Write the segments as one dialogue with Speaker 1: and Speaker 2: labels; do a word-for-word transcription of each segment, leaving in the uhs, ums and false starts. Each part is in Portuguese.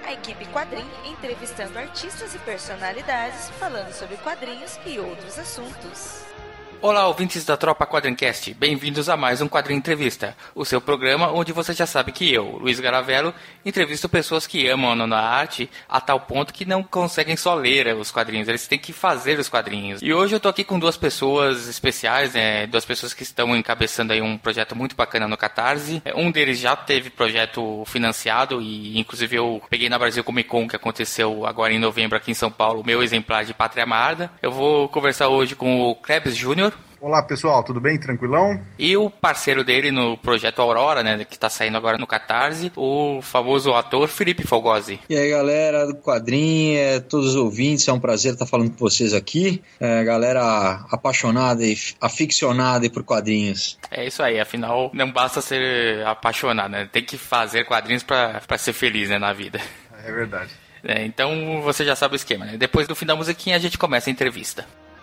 Speaker 1: A equipe Quadrim entrevistando artistas e personalidades, falando sobre quadrinhos e outros assuntos.
Speaker 2: Olá, ouvintes da Tropa Quadrincast, bem-vindos a mais um Quadrinho Entrevista, o seu programa onde você já sabe que eu, Luiz Garavello, entrevisto pessoas que amam a arte a tal ponto que não conseguem só ler os quadrinhos, eles têm que fazer os quadrinhos. E hoje eu tô aqui com duas pessoas especiais, né, duas pessoas que estão encabeçando aí um projeto muito bacana no Catarse. Um deles já teve projeto financiado e inclusive eu peguei na Brasil Comic Con, que aconteceu agora em novembro aqui em São Paulo, o meu exemplar de Pátria Amada. Eu vou conversar hoje com o Klebs Júnior.
Speaker 3: Olá pessoal, tudo bem? Tranquilão?
Speaker 2: E o parceiro dele no projeto Aurora, né, que tá saindo agora no Catarse, o famoso ator Felipe Fogosi.
Speaker 4: E aí galera do Quadrinho, é, todos os ouvintes, é um prazer estar falando com vocês aqui, é, galera apaixonada e aficionada por quadrinhos.
Speaker 2: É isso aí, afinal não basta ser apaixonado, né, tem que fazer quadrinhos pra, pra ser feliz, né, na vida.
Speaker 3: É verdade.
Speaker 2: É, então você já sabe o esquema, né, depois do fim da musiquinha a gente começa a entrevista.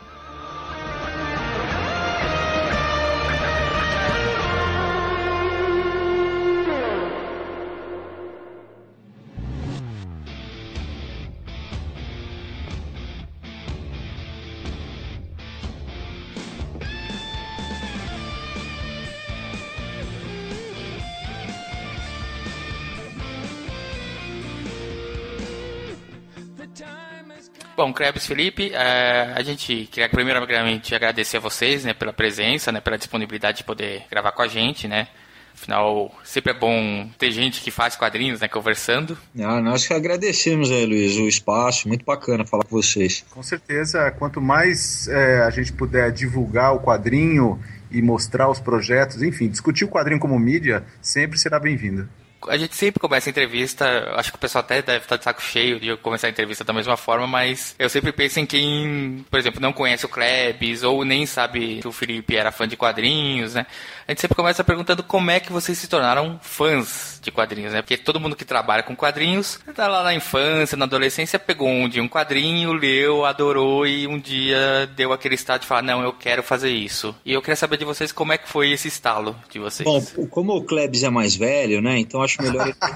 Speaker 2: Bom, Klebs, Felipe, é, a gente queria primeiramente agradecer a vocês, né, pela presença, né, pela disponibilidade de poder gravar com a gente, né. Afinal, sempre é bom ter gente que faz quadrinhos, né, conversando.
Speaker 4: Ah, nós que agradecemos aí, Luiz, o espaço, muito bacana falar com vocês.
Speaker 3: Com certeza, quanto mais é, a gente puder divulgar o quadrinho e mostrar os projetos, enfim, discutir o quadrinho como mídia, sempre será bem-vindo.
Speaker 2: A gente sempre começa a entrevista, acho que o pessoal até deve estar de saco cheio de eu começar a entrevista da mesma forma, mas eu sempre penso em quem, por exemplo, não conhece o Klebs ou nem sabe que o Felipe era fã de quadrinhos, né? A gente sempre começa perguntando como é que vocês se tornaram fãs de quadrinhos, né? Porque todo mundo que trabalha com quadrinhos, tá lá na infância, na adolescência, pegou um dia um quadrinho, leu, adorou e um dia deu aquele estalo de falar, não, eu quero fazer isso. E eu queria saber de vocês como é que foi esse estalo de vocês.
Speaker 4: Bom, como o Klebs é mais velho, né? Então acho melhor ele...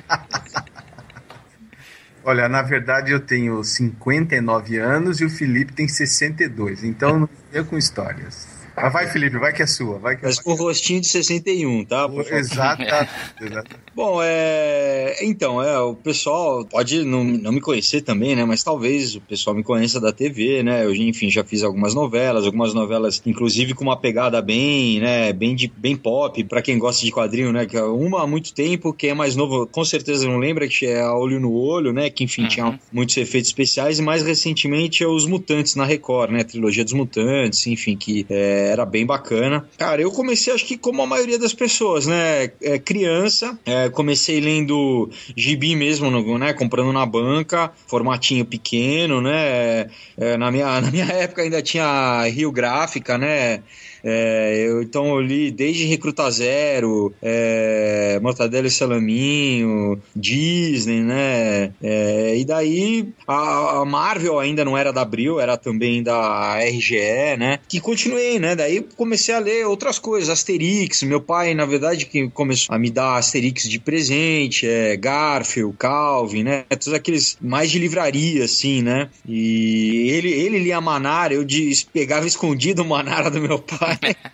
Speaker 3: Olha, na verdade eu tenho cinquenta e nove anos e o Felipe tem sessenta e dois, então não eu com histórias. Mas vai, Felipe, vai que é sua. Vai que
Speaker 4: Mas
Speaker 3: é
Speaker 4: com rostinho de sessenta e um, tá?
Speaker 3: Exato. Exato.
Speaker 4: Bom, é... então, é, o pessoal pode não, não me conhecer também, né? Mas talvez o pessoal me conheça da T V, né? Eu, enfim, já fiz algumas novelas, algumas novelas, inclusive com uma pegada bem, né? Bem, de, bem pop, pra quem gosta de quadrinho, né? Uma há muito tempo, quem é mais novo com certeza não lembra, que é a Olho no Olho, né? Que, enfim, uhum. tinha muitos efeitos especiais. E mais recentemente é Os Mutantes na Record, né? A trilogia dos Mutantes, enfim, que é, era bem bacana. Cara, eu comecei, acho que como a maioria das pessoas, né? É, criança, é, comecei lendo gibi mesmo, no, né? Comprando na banca, formatinho pequeno, né? É, na, minha, na minha época ainda tinha Rio Gráfica, né? É, eu, então eu li desde Recruta Zero, é, Mortadelo e Salaminho, Disney, né? É, e daí a, a Marvel ainda não era da Abril, era também da R G E, né? Que continuei, né? Daí comecei a ler outras coisas, Asterix. Meu pai, na verdade, que começou a me dar Asterix de presente, é, Garfield, Calvin, né? Todos aqueles mais de livraria, assim, né? E ele, ele lia Manara, eu de, pegava escondido o Manara do meu pai.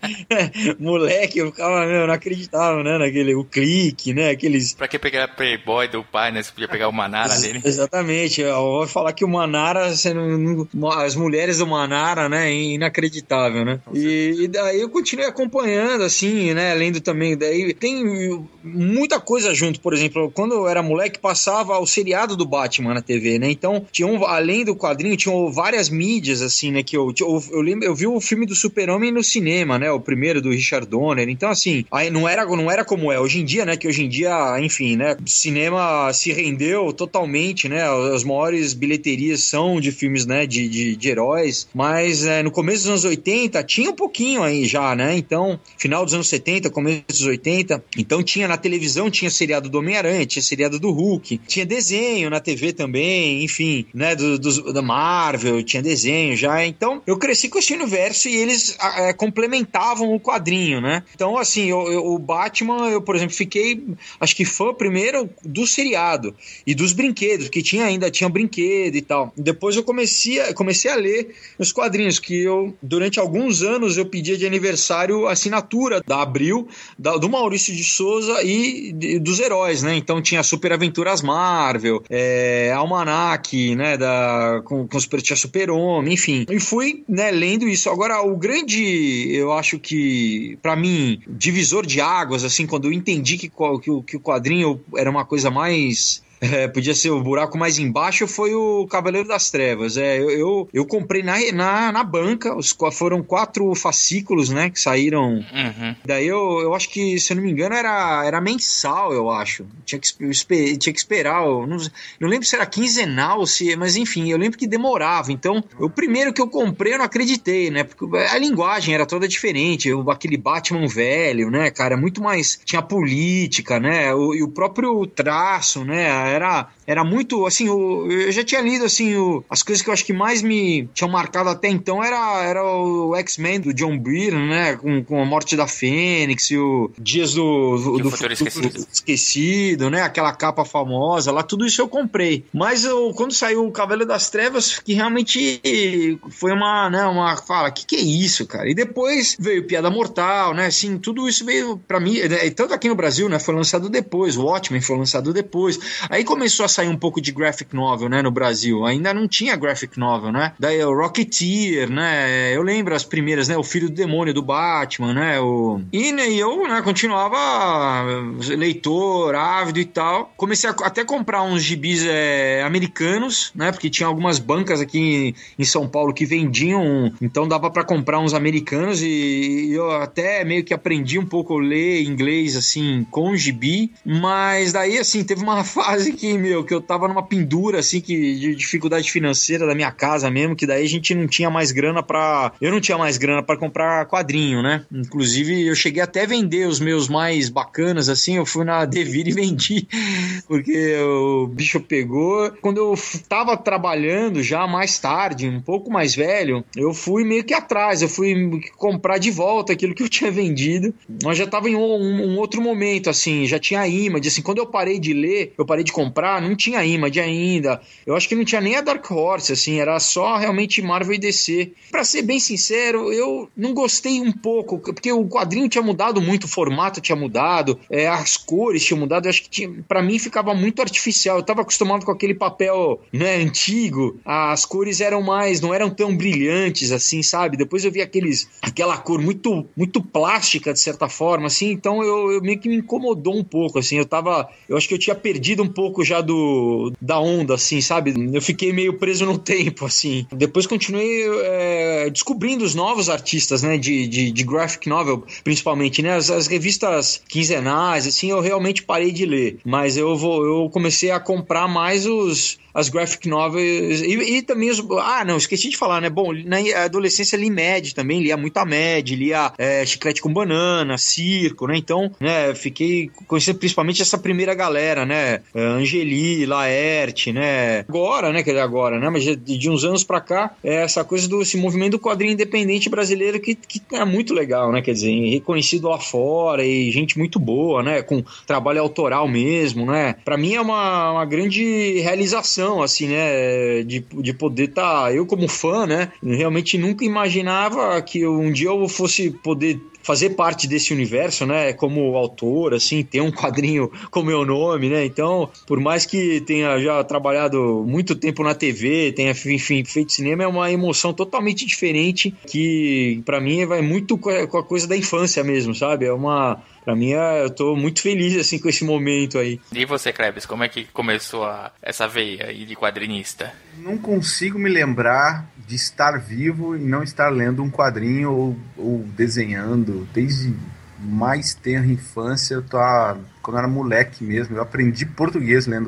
Speaker 4: Moleque, eu ficava, meu, não acreditava, né, naquele, o clique, né, aqueles...
Speaker 2: Pra que pegar a Playboy do pai, né, você podia pegar o Manara dele.
Speaker 4: Exatamente, eu vou falar que o Manara, você não, não, as mulheres do Manara, né, inacreditável, né, e, e daí eu continuei acompanhando, assim, né, lendo também, daí tem muita coisa junto, por exemplo, quando eu era moleque, passava o seriado do Batman na T V, né, então, tinha um, além do quadrinho, tinham várias mídias, assim, né, que eu, eu, eu lembro, eu vi o filme do Super-Homem no cinema, cinema, né, o primeiro do Richard Donner, então assim, aí não era, não era como é hoje em dia, né, que hoje em dia, enfim, né, o cinema se rendeu totalmente, né, as maiores bilheterias são de filmes, né, de, de, de heróis, mas é, no começo dos anos oitenta tinha um pouquinho aí já, né? Então, final dos anos setenta, começo dos oitenta, então tinha na televisão, tinha seriado do Homem-Aranha, tinha seriado do Hulk, tinha desenho na T V também, enfim, né, do, do, da Marvel, tinha desenho já, então eu cresci com esse universo e eles é, complementavam o quadrinho, né? Então, assim, eu, eu, o Batman, eu, por exemplo, fiquei, acho que fã primeiro do seriado e dos brinquedos, que tinha ainda, tinha brinquedo e tal. Depois eu comecei a, comecei a ler os quadrinhos, que eu, durante alguns anos, eu pedia de aniversário a assinatura da Abril, da, do Maurício de Souza e de, dos heróis, né? Então tinha Super Aventuras Marvel, é, Almanac, né? Da, com, com super, tinha Super-Homem, enfim. E fui, né, lendo isso. Agora, o grande, eu acho que, pra mim, divisor de águas, assim, quando eu entendi que, que, que o quadrinho era uma coisa mais... É, podia ser o buraco mais embaixo, foi o Cavaleiro das Trevas. É, eu, eu, eu comprei na, na, na banca, os, foram quatro fascículos, né, que saíram. Uhum. Daí eu, eu acho que, se eu não me engano, era, era mensal, eu acho. Tinha que, eu esper, tinha que esperar. Eu não, não lembro se era quinzenal, se, mas enfim, eu lembro que demorava. Então, o primeiro que eu comprei, eu não acreditei, né, porque a linguagem era toda diferente. Eu, aquele Batman velho, né, cara, muito mais. Tinha política, né, o, e o próprio traço, né. Era, era muito, assim, o, eu já tinha lido, assim, o, as coisas que eu acho que mais me tinham marcado até então era, era o X-Men do John Byrne, né, com, com a morte da Fênix e o Dias do, do, do
Speaker 2: Futuro Esquecido.
Speaker 4: Esquecido, né, aquela capa famosa lá, tudo isso eu comprei. Mas eu, quando saiu o Cavaleiro das Trevas, que realmente foi uma, né, uma fala, que que é isso, cara? E depois veio Piada Mortal, né, assim, tudo isso veio pra mim, né, tanto aqui no Brasil, né, foi lançado depois, o Watchmen foi lançado depois. Aí começou a sair um pouco de graphic novel, né, no Brasil. Ainda não tinha graphic novel, né? Daí o Rocketeer, né? Eu lembro as primeiras, né? O Filho do Demônio do Batman, né? O... E né, eu, né, continuava leitor, ávido e tal. Comecei a até comprar uns gibis é, americanos, né? Porque tinha algumas bancas aqui em São Paulo que vendiam, então dava pra comprar uns americanos e eu até meio que aprendi um pouco a ler inglês, assim, com gibi. Mas daí, assim, teve uma fase que, meu, que eu tava numa pendura, assim, que, de dificuldade financeira da minha casa mesmo, que daí a gente não tinha mais grana pra... Eu não tinha mais grana pra comprar quadrinho, né? Inclusive, eu cheguei até a vender os meus mais bacanas, assim, eu fui na Devir e vendi, porque o bicho pegou. Quando eu tava trabalhando já mais tarde, um pouco mais velho, eu fui meio que atrás, eu fui comprar de volta aquilo que eu tinha vendido, mas já tava em um, um, um outro momento, assim, já tinha image, assim, quando eu parei de ler, eu parei de comprar, não tinha image ainda. Eu acho que não tinha nem a Dark Horse, assim, era só realmente Marvel e D C. Pra ser bem sincero, eu não gostei um pouco, porque o quadrinho tinha mudado muito, o formato tinha mudado, é, as cores tinham mudado, eu acho que tinha, pra mim ficava muito artificial. Eu tava acostumado com aquele papel, né, antigo, as cores eram mais, não eram tão brilhantes, assim, sabe? Depois eu vi aqueles, aquela cor muito, muito plástica, de certa forma, assim, então eu, eu meio que me incomodou um pouco, assim, eu tava, eu acho que eu tinha perdido um pouco já do, da onda, assim, sabe? Eu fiquei meio preso no tempo, assim. Depois continuei é, descobrindo os novos artistas, né, de, de, de graphic novel, principalmente, né, as, as revistas quinzenais, assim, eu realmente parei de ler, mas eu, vou, eu comecei a comprar mais os... as graphic novels e, e também os... Ah, não, esqueci de falar, né? Bom, na adolescência li Mad também, lia muito a Mad, lia é, Chiclete com Banana, Circo, né? Então, né, fiquei conhecendo principalmente essa primeira galera, né? Angeli, Laerte, né? Agora, né? Quer dizer, agora, né? Mas de, de uns anos pra cá, é essa coisa do esse movimento do quadrinho independente brasileiro que, que é muito legal, né? Quer dizer, reconhecido lá fora e gente muito boa, né? Com trabalho autoral mesmo, né? Pra mim é uma, uma grande realização, assim, né, de, de poder estar, tá, eu como fã, né, realmente nunca imaginava que um dia eu fosse poder fazer parte desse universo, né, como autor, assim, ter um quadrinho com meu nome, né, então, por mais que tenha já trabalhado muito tempo na T V, tenha, enfim, feito cinema, é uma emoção totalmente diferente que, pra mim, vai muito com a coisa da infância mesmo, sabe, é uma... Pra mim, eu tô muito feliz, assim, com esse momento aí.
Speaker 2: E você, Klebs, como é que começou a, essa veia aí de quadrinista?
Speaker 3: Não consigo me lembrar de estar vivo e não estar lendo um quadrinho ou, ou desenhando. Desde mais tenra infância, eu tô, quando eu era moleque mesmo, eu aprendi português lendo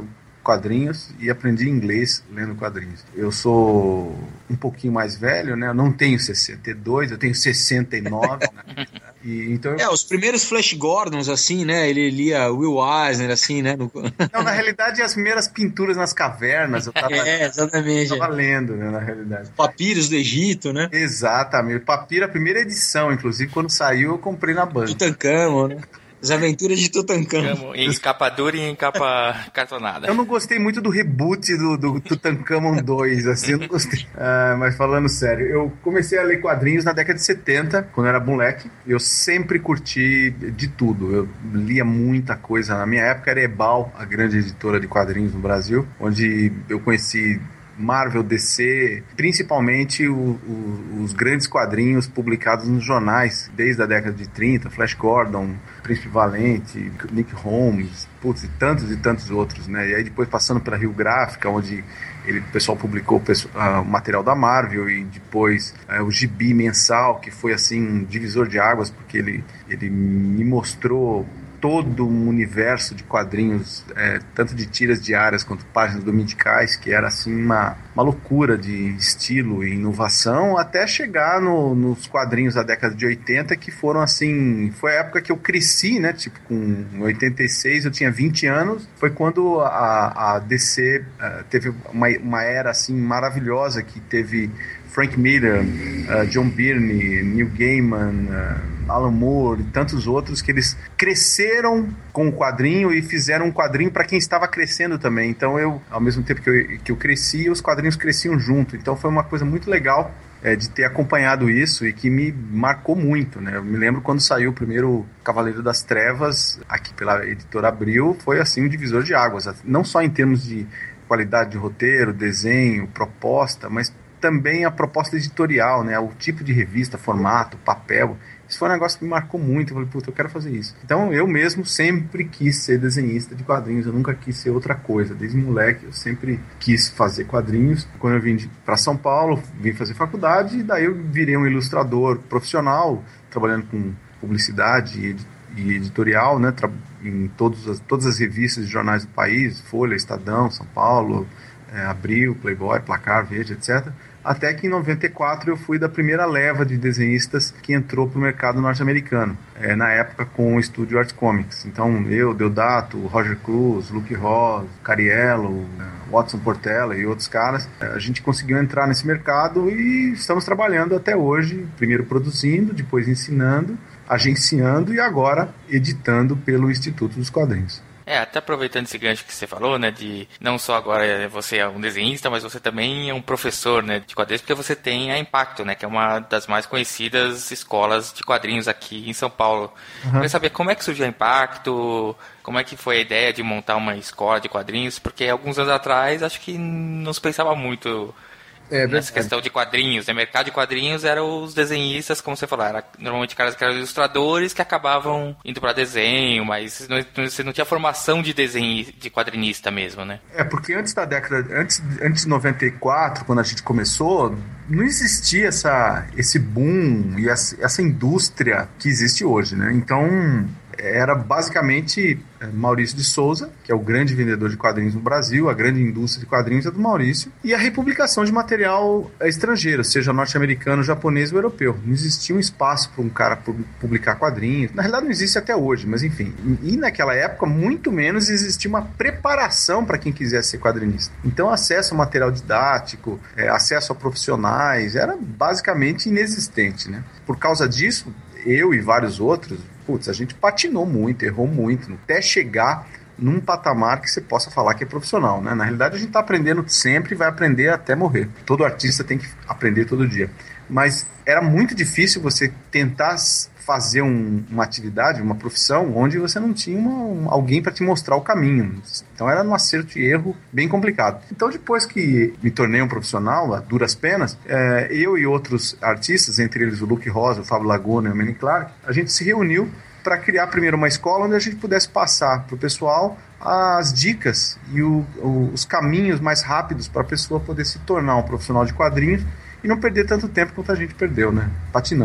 Speaker 3: quadrinhos e aprendi inglês lendo quadrinhos. Eu sou um pouquinho mais velho, né? Eu não tenho sessenta e dois, eu tenho sessenta e nove, né? E, então eu...
Speaker 4: É, os primeiros Flash Gordons, assim, né? Ele lia Will Eisner, assim, né? No...
Speaker 3: Não, na realidade, as primeiras pinturas nas cavernas, eu tava,
Speaker 4: é, exatamente.
Speaker 3: Eu tava lendo, né, na realidade.
Speaker 4: Papiros do Egito, né?
Speaker 3: Exatamente. Papiro, a primeira edição, inclusive, quando saiu, eu comprei na banca.
Speaker 4: Tutankhamon, né? As Aventuras de Tutankhamon.
Speaker 2: Em capa dura e em capa cartonada.
Speaker 3: Eu não gostei muito do reboot do, do Tutankhamon dois, assim, eu não gostei. Ah, mas falando sério, eu comecei a ler quadrinhos na década de setenta, quando eu era moleque. Eu sempre curti de tudo. Eu lia muita coisa. Na minha época era Ebal, a grande editora de quadrinhos no Brasil, onde eu conheci Marvel, D C, principalmente o, o, os grandes quadrinhos publicados nos jornais, desde a década de trinta, Flash Gordon, Príncipe Valente, Nick Holmes, putz, e tantos e tantos outros, né? E aí depois passando pela Rio Gráfica, onde ele, o pessoal publicou o, pessoal, uh, o material da Marvel, e depois uh, o Gibi mensal, que foi assim um divisor de águas, porque ele, ele me mostrou todo um universo de quadrinhos, é, tanto de tiras diárias quanto páginas dominicais, que era assim uma, uma loucura de estilo e inovação, até chegar no, nos quadrinhos da década de oitenta, que foram assim, foi a época que eu cresci, né, tipo com oitenta e seis eu tinha vinte anos, foi quando a, a D C uh, teve uma, uma era assim maravilhosa, que teve Frank Miller, uh, John Byrne, Neil Gaiman, uh, Alan Moore e tantos outros, que eles cresceram com o quadrinho e fizeram um quadrinho para quem estava crescendo também. Então eu, ao mesmo tempo que eu, que eu cresci, os quadrinhos cresciam junto. Então foi uma coisa muito legal é, de ter acompanhado isso e que me marcou muito, né? Eu me lembro quando saiu o primeiro Cavaleiro das Trevas, aqui pela editora Abril, foi assim um divisor de águas, não só em termos de qualidade de roteiro, desenho, proposta, mas também a proposta editorial, né? O tipo de revista, formato, papel. Isso foi um negócio que me marcou muito. Eu falei, puta, eu quero fazer isso. Então, eu mesmo sempre quis ser desenhista de quadrinhos. Eu nunca quis ser outra coisa. Desde moleque, eu sempre quis fazer quadrinhos. Quando eu vim para São Paulo, vim fazer faculdade, e daí eu virei um ilustrador profissional, trabalhando com publicidade e, ed- e editorial, né? Tra- em todos as, todas as revistas e jornais do país, Folha, Estadão, São Paulo, é, Abril, Playboy, Placar, Veja, etcétera. Até que em noventa e quatro eu fui da primeira leva de desenhistas que entrou para o mercado norte-americano, é, na época com o estúdio Art Comics. Então eu, Deodato, Roger Cruz, Luke Ross, Cariello, Watson Portela e outros caras, a gente conseguiu entrar nesse mercado e estamos trabalhando até hoje, primeiro produzindo, depois ensinando, agenciando e agora editando pelo Instituto dos Quadrinhos.
Speaker 2: É, até aproveitando esse gancho que você falou, né, de não só agora você é um desenhista, mas você também é um professor, né, de quadrinhos, porque você tem a Impacto, né, que é uma das mais conhecidas escolas de quadrinhos aqui em São Paulo. Uhum. Queria saber como é que surgiu a Impacto, como é que foi a ideia de montar uma escola de quadrinhos, porque alguns anos atrás acho que não se pensava muito É, nessa questão de quadrinhos, né? Mercado de quadrinhos eram os desenhistas, como você falou, era normalmente caras que eram ilustradores que acabavam indo para desenho, mas não, você não tinha formação de desenho de quadrinista mesmo, né?
Speaker 3: É, porque antes da década, antes, antes de noventa e quatro, quando a gente começou, não existia essa, esse boom e essa, essa indústria que existe hoje, né? Então era basicamente Maurício de Souza, que é o grande vendedor de quadrinhos no Brasil, a grande indústria de quadrinhos é do Maurício, e a republicação de material estrangeiro, seja norte-americano, japonês ou europeu. Não existia um espaço para um cara publicar quadrinhos. Na realidade não existe até hoje, mas enfim. E naquela época, muito menos existia uma preparação para quem quisesse ser quadrinista. Então, acesso ao material didático, é, acesso a profissionais, era basicamente inexistente, né? Por causa disso, eu e vários outros, putz, a gente patinou muito, errou muito, até chegar num patamar que você possa falar que é profissional, né? Na realidade, a gente está aprendendo sempre e vai aprender até morrer. Todo artista tem que aprender todo dia. Mas era muito difícil você tentar fazer um, uma atividade, uma profissão, onde você não tinha uma, um, alguém para te mostrar o caminho. Então era um acerto e erro bem complicado. Então depois que me tornei um profissional, a duras penas, é, eu e outros artistas, entre eles o Luke Rosa, o Fábio Laguna e o Manny Clark, a gente se reuniu para criar primeiro uma escola onde a gente pudesse passar para o pessoal as dicas e o, o, os caminhos mais rápidos para a pessoa poder se tornar um profissional de quadrinhos e não perder tanto tempo quanto a gente perdeu, né? Patinando.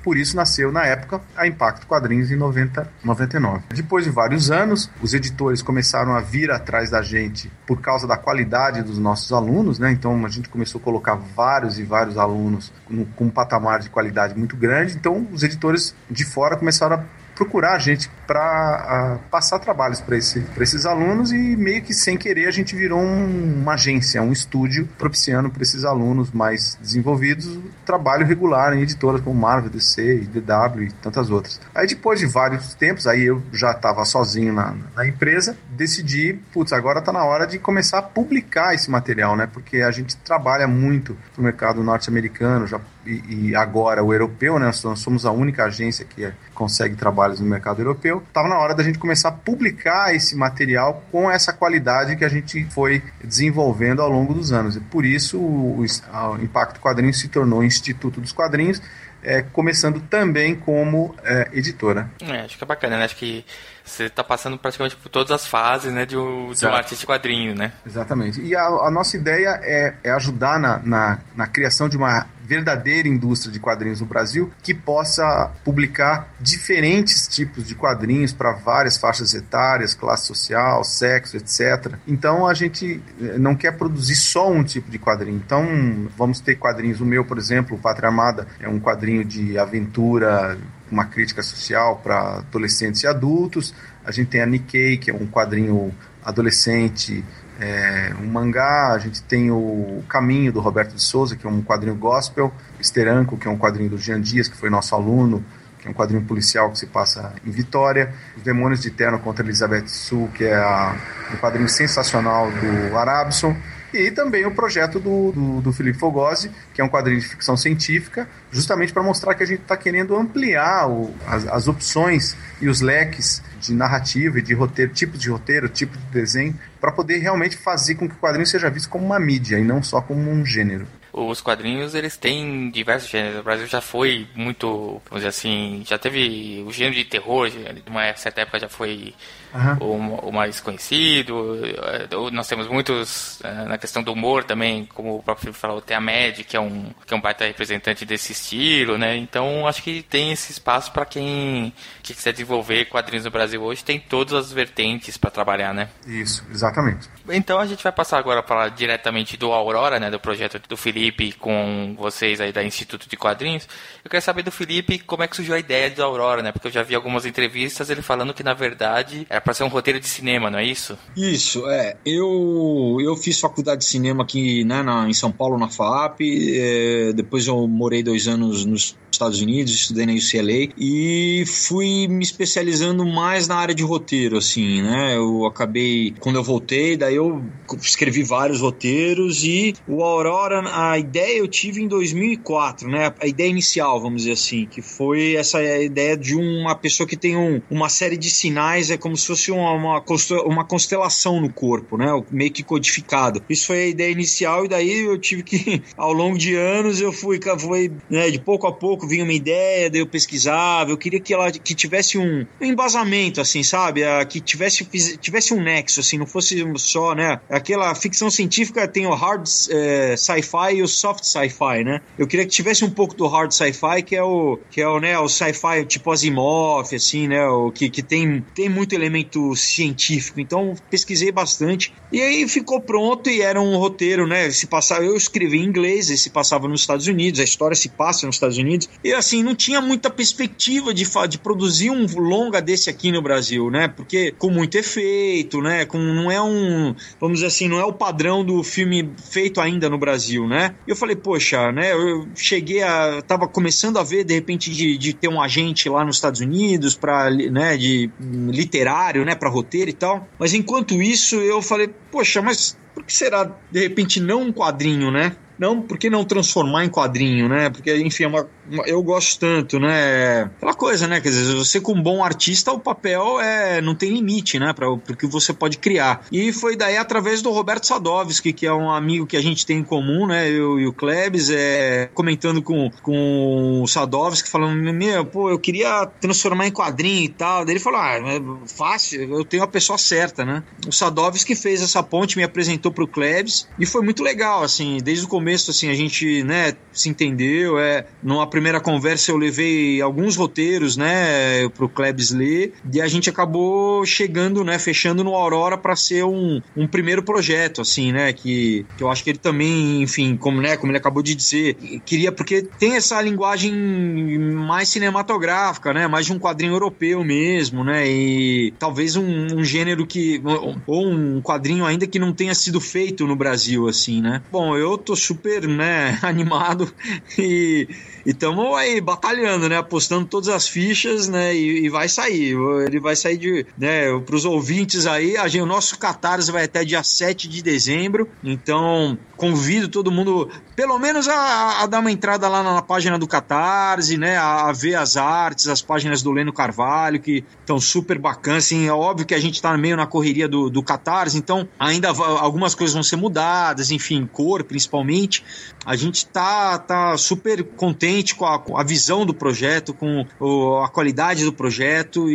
Speaker 3: por isso nasceu, na época, a Impacto Quadrinhos em noventa, noventa e nove. Depois de vários anos, os editores começaram a vir atrás da gente por causa da qualidade dos nossos alunos, né? Então a gente começou a colocar vários e vários alunos com, com um patamar de qualidade muito grande, então os editores de fora começaram a procurar a gente para uh, passar trabalhos para esse, esses alunos, e meio que sem querer a gente virou um, uma agência, um estúdio propiciando para esses alunos mais desenvolvidos trabalho regular em editoras como Marvel, D C, I D W e tantas outras. Aí depois de vários tempos, aí eu já estava sozinho na, na empresa, decidi, putz, agora está na hora de começar a publicar esse material, né? Porque a gente trabalha muito no mercado norte-americano já, e, e agora o europeu, né? Nós somos a única agência que consegue trabalhos no mercado europeu. Estava na hora da gente começar a publicar esse material com essa qualidade que a gente foi desenvolvendo ao longo dos anos. E por isso o, o Impacto Quadrinhos se tornou o Instituto dos Quadrinhos, é, começando também como é, editora.
Speaker 2: É, acho que é bacana, né? Acho que você está passando praticamente por todas as fases, né, de um, de um artista de quadrinho, né?
Speaker 3: Exatamente. E a, a nossa ideia é, é ajudar na, na, na criação de uma verdadeira indústria de quadrinhos no Brasil que possa publicar diferentes tipos de quadrinhos para várias faixas etárias, classe social, sexo, etcétera. Então a gente não quer produzir só um tipo de quadrinho. Então vamos ter quadrinhos. O meu, por exemplo, o Pátria Amada, é um quadrinho de aventura, uma crítica social para adolescentes e adultos. A gente tem a Nikkei, que é um quadrinho adolescente, é, um mangá. A gente tem o Caminho, do Roberto de Souza, que é um quadrinho gospel. Esteranco, que é um quadrinho do Jean Dias, que foi nosso aluno, que é um quadrinho policial que se passa em Vitória. Os Demônios de Terno contra Elizabeth Su, que é a, um quadrinho sensacional do Arabson. E também o projeto do, do, do Felipe Fogosi, que é um quadrinho de ficção científica, justamente para mostrar que a gente está querendo ampliar o, as, as opções e os leques de narrativa e de roteiro, tipos de roteiro, tipo de desenho, para poder realmente fazer com que o quadrinho seja visto como uma mídia e não só como um gênero.
Speaker 2: Os quadrinhos, eles têm diversos gêneros. O Brasil já foi muito, vamos dizer assim, já teve o gênero de terror, de uma certa época já foi uhum. o, o mais conhecido. Nós temos muitos, na questão do humor também, como o próprio Felipe falou, tem a Mad, que é um, que é um baita representante desse estilo, né? Então, acho que tem esse espaço para quem que quiser desenvolver quadrinhos no Brasil hoje, tem todas as vertentes para trabalhar, né?
Speaker 3: Isso, exatamente.
Speaker 2: Então, a gente vai passar agora para falar diretamente do Aurora, né? Do projeto do Felipe, com vocês aí da Instituto de Quadrinhos. Eu quero saber do Felipe como é que surgiu a ideia do Aurora, né? Porque eu já vi algumas entrevistas ele falando que, na verdade, era para ser um roteiro de cinema, não é isso?
Speaker 4: Isso, é. Eu, eu fiz faculdade de cinema aqui, né, na, em São Paulo, na F A A P. É, depois eu morei dois anos nos Estados Unidos, estudei na U C L A e fui me especializando mais na área de roteiro, assim, né? Eu acabei, quando eu voltei, daí eu escrevi vários roteiros e o Aurora, a ideia eu tive em dois mil e quatro, né? A ideia inicial, vamos dizer assim, que foi essa ideia de uma pessoa que tem um, uma série de sinais, é como se fosse uma, uma, uma constelação no corpo, né? Meio que codificado. Isso foi a ideia inicial e daí eu tive que, ao longo de anos, eu fui, fui né, de pouco a pouco vinha uma ideia, daí eu pesquisava, eu queria que ela que tivesse um embasamento, assim, sabe? Que tivesse, tivesse um nexo, assim, não fosse só, né? Aquela ficção científica tem o hard é, sci-fi e o soft sci-fi, né? Eu queria que tivesse um pouco do hard sci-fi, que é o, que é o, né, o sci-fi tipo Asimov, assim, né? O que, que tem, tem muito elemento científico. Então, pesquisei bastante. E aí ficou pronto e era um roteiro, né? Se passava, eu escrevi em inglês, e se passava nos Estados Unidos, a história se passa nos Estados Unidos. E assim, não tinha muita perspectiva de, de produzir um longa desse aqui no Brasil, né? Porque com muito efeito, né? Com, não é um, vamos dizer assim, não é o padrão do filme feito ainda no Brasil, né? E eu falei, poxa, né? Eu cheguei a, tava começando a ver, de repente, de, de ter um agente lá nos Estados Unidos para, né, de literário, né, para roteiro e tal. Mas enquanto isso, eu falei, poxa, mas por que será, de repente, não um quadrinho, né? Não, por que não transformar em quadrinho, né? Porque, enfim, é uma, uma, eu gosto tanto, né? Aquela coisa, né? Quer dizer, você com um bom artista, o papel é, não tem limite, né? Para o que você pode criar. E foi daí através do Roberto Sadovski, que é um amigo que a gente tem em comum, né? Eu e o Klebs, é, comentando com, com o Sadovski, falando, meu, pô, eu queria transformar em quadrinho e tal. Daí ele falou, ah, é fácil, eu tenho a pessoa certa, né? O Sadovski fez essa ponte, me apresentou pro Klebs, e foi muito legal, assim, desde o começo começo, assim, a gente, né, se entendeu, é, numa, primeira conversa eu levei alguns roteiros, né, pro Klebs ler, e a gente acabou chegando, né, fechando no Aurora para ser um, um primeiro projeto, assim, né, que, que eu acho que ele também, enfim, como, né, como ele acabou de dizer, queria, porque tem essa linguagem mais cinematográfica, né, mais de um quadrinho europeu mesmo, né, e talvez um, um gênero que, ou um quadrinho ainda que não tenha sido feito no Brasil, assim, né. Bom, eu tô super, né, animado e estamos aí batalhando, né, apostando todas as fichas, né, e, e vai sair, ele vai sair de, né, pros ouvintes aí, a gente, o nosso Catarse vai até dia sete de dezembro, então convido todo mundo, pelo menos a, a dar uma entrada lá na, na página do Catarse, né, a, a ver as artes, as páginas do Leno Carvalho, que estão super bacanas, assim, é óbvio que a gente tá meio na correria do, do Catarse, então ainda va- algumas coisas vão ser mudadas, enfim, cor principalmente, a gente tá, tá super contente com a, com a visão do projeto, com o, a qualidade do projeto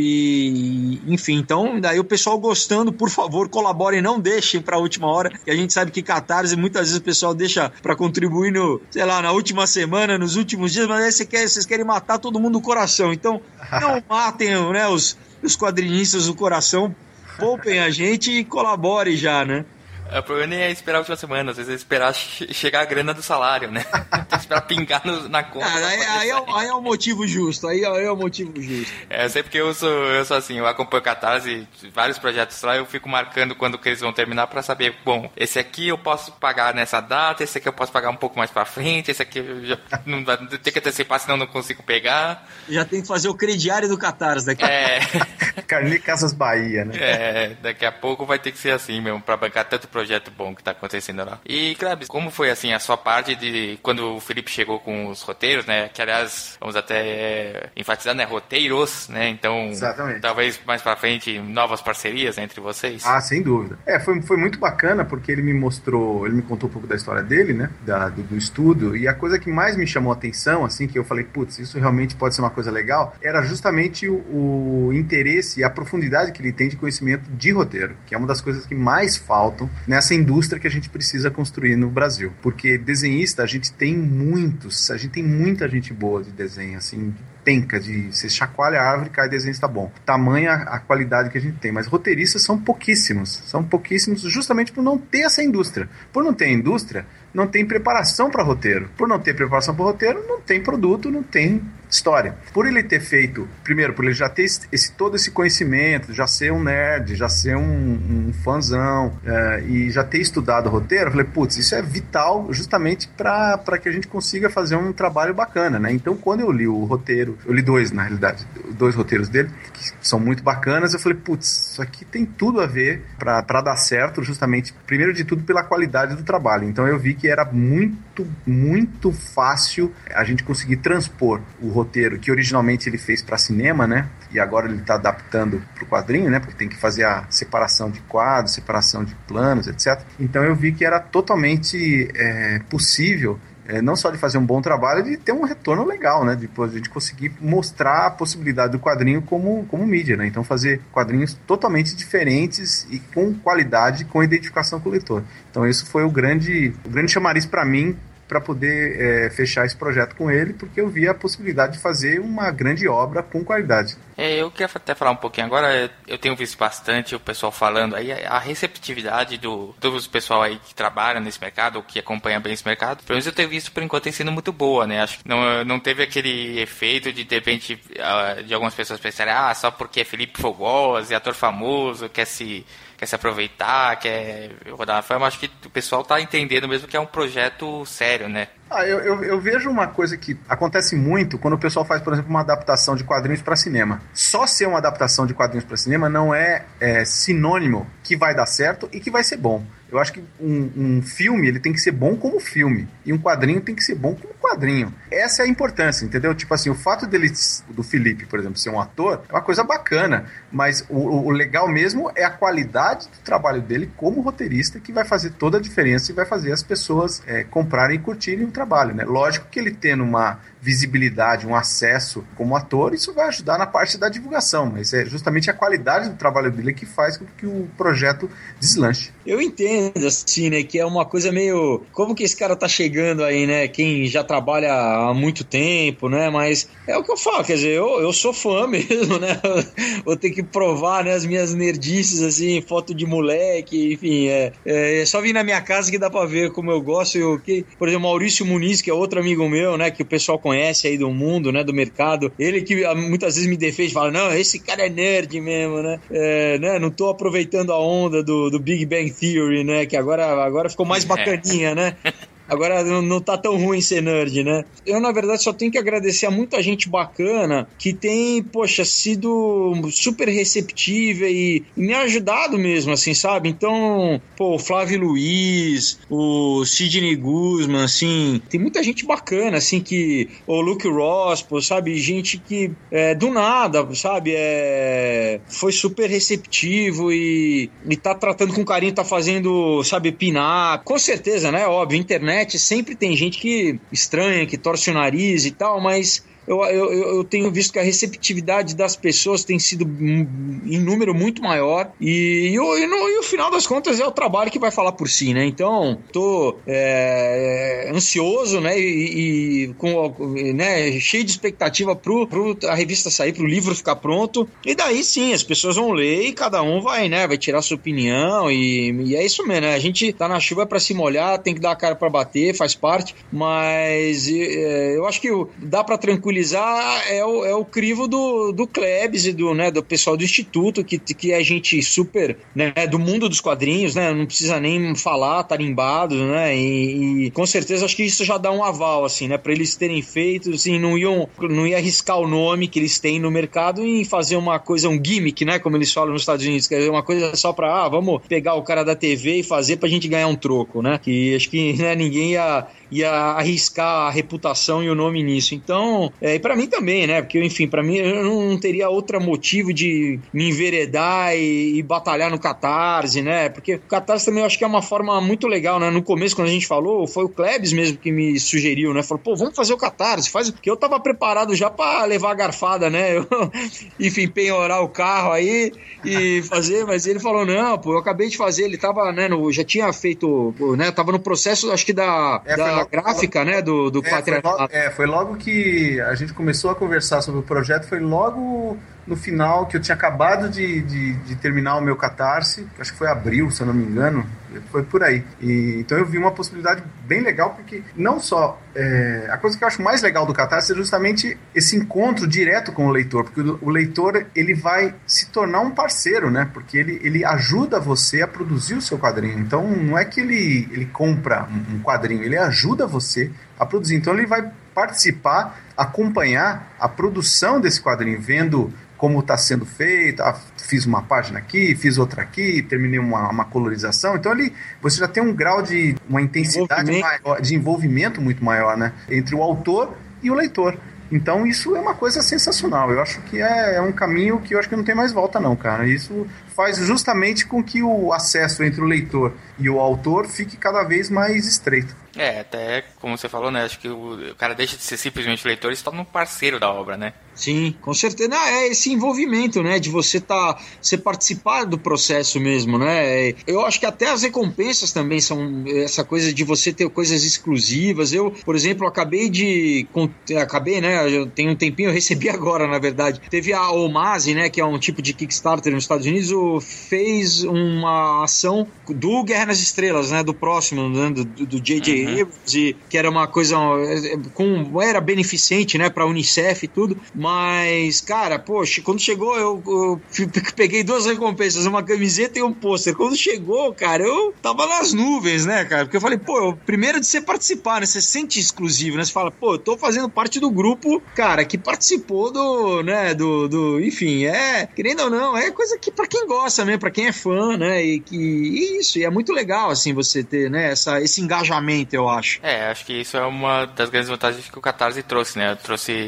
Speaker 4: e, enfim, então, daí o pessoal gostando, por favor, colaborem, não deixem pra última hora, que a gente sabe que Catarse, muitas vezes o pessoal deixa pra contribuir no, sei lá, na última semana, nos últimos dias, mas aí você quer, vocês querem matar todo mundo do coração, então não matem, né, os, os quadrinistas do coração, poupem a gente e colaborem já, né?
Speaker 2: O problema nem é esperar a última semana, às vezes é esperar che- chegar a grana do salário, né? Tem que esperar pingar no, na conta.
Speaker 4: Ah, aí, aí, é, o- aí é o motivo justo, aí, aí é o motivo justo.
Speaker 2: É, eu sei porque eu sou, eu sou assim, eu acompanho o Catarse, vários projetos lá, eu fico marcando quando que eles vão terminar pra saber, bom, esse aqui eu posso pagar nessa data, esse aqui eu posso pagar um pouco mais pra frente, esse aqui eu já não dá, tem que antecipar, senão eu não consigo pegar.
Speaker 4: Já tem que fazer o crediário do Catarse daqui.
Speaker 2: É,
Speaker 3: Carne Casas Bahia, né?
Speaker 2: é, daqui a pouco vai ter que ser assim mesmo, pra bancar tanto projeto bom que tá acontecendo lá. E, Klebs, como foi assim a sua parte de quando o Felipe chegou com os roteiros, né? Que aliás, vamos até é, enfatizar, né? Roteiros, né? Então,
Speaker 3: Exatamente.
Speaker 2: talvez mais pra frente novas parcerias entre vocês.
Speaker 3: Ah, sem dúvida. É, foi, foi muito bacana porque ele me mostrou, ele me contou um pouco da história dele, né? Da, do, do estudo. E a coisa que mais me chamou a atenção, assim, que eu falei, putz, isso realmente pode ser uma coisa legal, era justamente o, o interesse e a profundidade que ele tem de conhecimento de roteiro, que é uma das coisas que mais faltam nessa indústria que a gente precisa construir no Brasil. Porque desenhista, a gente tem muitos, a gente tem muita gente boa de desenho, assim, penca, de você chacoalha a árvore e cai desenho está bom. Tamanha a qualidade que a gente tem. Mas roteiristas são pouquíssimos. São pouquíssimos justamente por não ter essa indústria. Por não ter indústria, não tem preparação para roteiro. Por não ter preparação para roteiro, não tem produto, não tem história. Por ele ter feito, primeiro, por ele já ter esse, esse, todo esse conhecimento, já ser um nerd, já ser um, um fãzão, é, e já ter estudado roteiro, eu falei, putz, isso é vital justamente para que a gente consiga fazer um trabalho bacana, né? Então, quando eu li o roteiro, eu li dois, na realidade, dois roteiros dele, que são muito bacanas, eu falei, putz, isso aqui tem tudo a ver para dar certo, justamente, primeiro de tudo, pela qualidade do trabalho. Então, eu vi que era muito, muito fácil a gente conseguir transpor o roteiro que originalmente ele fez para cinema, né? E agora ele está adaptando para o quadrinho, né? Porque tem que fazer a separação de quadros, separação de planos, etcétera. Então eu vi que era totalmente é, possível, é, não só de fazer um bom trabalho, de ter um retorno legal, né? Depois de a gente conseguir mostrar a possibilidade do quadrinho como, como mídia, né? Então fazer quadrinhos totalmente diferentes e com qualidade, com identificação com o leitor. Então isso foi o grande, o grande chamariz para mim, para poder é, fechar esse projeto com ele, porque eu vi a possibilidade de fazer uma grande obra com qualidade.
Speaker 2: É, eu queria até falar um pouquinho agora, eu tenho visto bastante o pessoal falando aí, a receptividade do, do pessoal aí que trabalha nesse mercado, ou que acompanha bem esse mercado, pelo menos eu tenho visto por enquanto tem sido muito boa, né? Acho que não, não teve aquele efeito de, de repente, de algumas pessoas pensarem, ah, só porque é Felipe Fogosi, ator famoso, quer se... quer se aproveitar, quer rodar na fama, acho que o pessoal tá entendendo mesmo que é um projeto sério, né?
Speaker 3: Ah, eu, eu, eu vejo uma coisa que acontece muito quando o pessoal faz, por exemplo, uma adaptação de quadrinhos para cinema. Só ser uma adaptação de quadrinhos para cinema não é, é sinônimo que vai dar certo e que vai ser bom. Eu acho que um, um filme ele tem que ser bom como filme e um quadrinho tem que ser bom como quadrinho. Essa é a importância, entendeu? Tipo assim, o fato dele, do Felipe, por exemplo, ser um ator é uma coisa bacana, mas o, o legal mesmo é a qualidade do trabalho dele como roteirista que vai fazer toda a diferença e vai fazer as pessoas é, comprarem e curtirem o trabalho, né? Lógico que ele tendo uma visibilidade, um acesso como ator, isso vai ajudar na parte da divulgação, mas é justamente a qualidade do trabalho dele que faz com que o projeto deslanche.
Speaker 4: Eu entendo, assim, né, que é uma coisa meio... Como que esse cara tá chegando aí, né? Quem já trabalha trabalha há muito tempo, né? Mas é o que eu falo, quer dizer, eu, eu sou fã mesmo, né? Vou ter que provar, né, as minhas nerdices, assim, foto de moleque, enfim, é, é, é só vir na minha casa que dá pra ver como eu gosto. Eu, que, por exemplo, Maurício Muniz, que é outro amigo meu, né, que o pessoal conhece aí do mundo, né, do mercado, ele que muitas vezes me defende, fala, não, esse cara é nerd mesmo, né? É, né, não tô aproveitando a onda do, do Big Bang Theory, né, que agora, agora ficou mais bacaninha, né? Agora não, não tá tão ruim ser nerd, né? Eu, na verdade, só tenho que agradecer a muita gente bacana que tem, poxa, sido super receptiva e, e me ajudado mesmo, assim, sabe? Então, pô, o Flávio Luiz, o Sidney Guzman, assim, tem muita gente bacana, assim, que... O Luke Ross, pô, sabe? Gente que, é, do nada, sabe? É, foi super receptivo e, e tá tratando com carinho, tá fazendo, sabe, pin-up. Com certeza, né? Óbvio, internet sempre tem gente que estranha, que torce o nariz e tal, mas eu, eu, eu tenho visto que a receptividade das pessoas tem sido em número muito maior e, e, e, no, e o final das contas é o trabalho que vai falar por si, né? Então, tô é, ansioso, né? E, e com, né, cheio de expectativa pro, pro a revista sair, pro livro ficar pronto, e daí sim, as pessoas vão ler e cada um vai, né? Vai tirar sua opinião e, e é isso mesmo, né? A gente tá na chuva pra se molhar, tem que dar a cara pra bater, faz parte, mas é, eu acho que dá pra tranquilizar é o, é o crivo do, do Klebs e do, né, do pessoal do Instituto, que, que é gente super, né, do mundo dos quadrinhos, né, não precisa nem falar, tarimbado, né, e, e com certeza acho que isso já dá um aval, assim, né, pra eles terem feito, assim, não iam, não ia arriscar o nome que eles têm no mercado e fazer uma coisa, um gimmick, né, como eles falam nos Estados Unidos, que é uma coisa só pra, ah, vamos pegar o cara da T V e fazer pra gente ganhar um troco, né, que acho que, né, ninguém ia, ia arriscar a reputação e o nome nisso, então, é, e pra mim também, né? Porque, enfim, pra mim eu não teria outro motivo de me enveredar e, e batalhar no Catarse, né? Porque o Catarse também eu acho que é uma forma muito legal, né? No começo, quando a gente falou, foi o Klebs mesmo que me sugeriu, né? Falou, pô, vamos fazer o Catarse, faz... Porque eu tava preparado já pra levar a garfada, né? Eu, enfim, penhorar o carro aí e fazer, mas ele falou, não, pô, eu acabei de fazer, ele tava, né, no, já tinha feito, né, tava no processo, acho que da, é, da logo, gráfica, logo, né, do, do
Speaker 3: é, Patriarcado. Foi logo, é, foi logo que a gente começou a conversar sobre o projeto, foi logo no final, que eu tinha acabado de, de, de terminar o meu Catarse, acho que foi abril, se eu não me engano, foi por aí. E, então eu vi uma possibilidade bem legal, porque não só... É, a coisa que eu acho mais legal do Catarse é justamente esse encontro direto com o leitor, porque o, o leitor, ele vai se tornar um parceiro, né? Porque ele, ele ajuda você a produzir o seu quadrinho. Então não é que ele, ele compra um, um quadrinho, ele ajuda você a produzir. Então ele vai participar, acompanhar a produção desse quadrinho, vendo como está sendo feito, ah, fiz uma página aqui, fiz outra aqui, terminei uma, uma colorização, então ali você já tem um grau de, uma intensidade maior, de envolvimento muito maior, né, entre o autor e o leitor. Então isso é uma coisa sensacional, eu acho que é, é um caminho que eu acho que não tem mais volta não, cara. Isso faz justamente com que o acesso entre o leitor e o autor fique cada vez mais estreito.
Speaker 2: É, até como você falou, né? Acho que o, o cara deixa de ser simplesmente leitor e se torna um parceiro da obra, né?
Speaker 4: Sim, com certeza. Não, é esse envolvimento, né? De você tá, você participar do processo mesmo, né? Eu acho que até as recompensas também são essa coisa de você ter coisas exclusivas. Eu, por exemplo, acabei de... Acabei, né? Eu tenho um tempinho, eu recebi agora, na verdade. Teve a Omaze, né? Que é um tipo de Kickstarter nos Estados Unidos, fez uma ação do Guerra nas Estrelas, né? Do próximo, né? Do, do J J Uhum. E, que era uma coisa com, era beneficente, né, pra Unicef e tudo, mas, cara, poxa, quando chegou eu, eu peguei duas recompensas, uma camiseta e um pôster. Quando chegou, cara, eu tava nas nuvens, né, cara, porque eu falei, pô, primeiro de você participar, né, você se sente exclusivo, né, você fala, pô, eu tô fazendo parte do grupo, cara, que participou do, né, do, do enfim, é, querendo ou não, é coisa que pra quem gosta, né, pra quem é fã, né, e que, e isso, e é muito legal, assim, você ter, né, essa, esse engajamento, eu acho.
Speaker 2: É, acho que isso é uma das grandes vantagens que o Catarse trouxe, né? Trouxe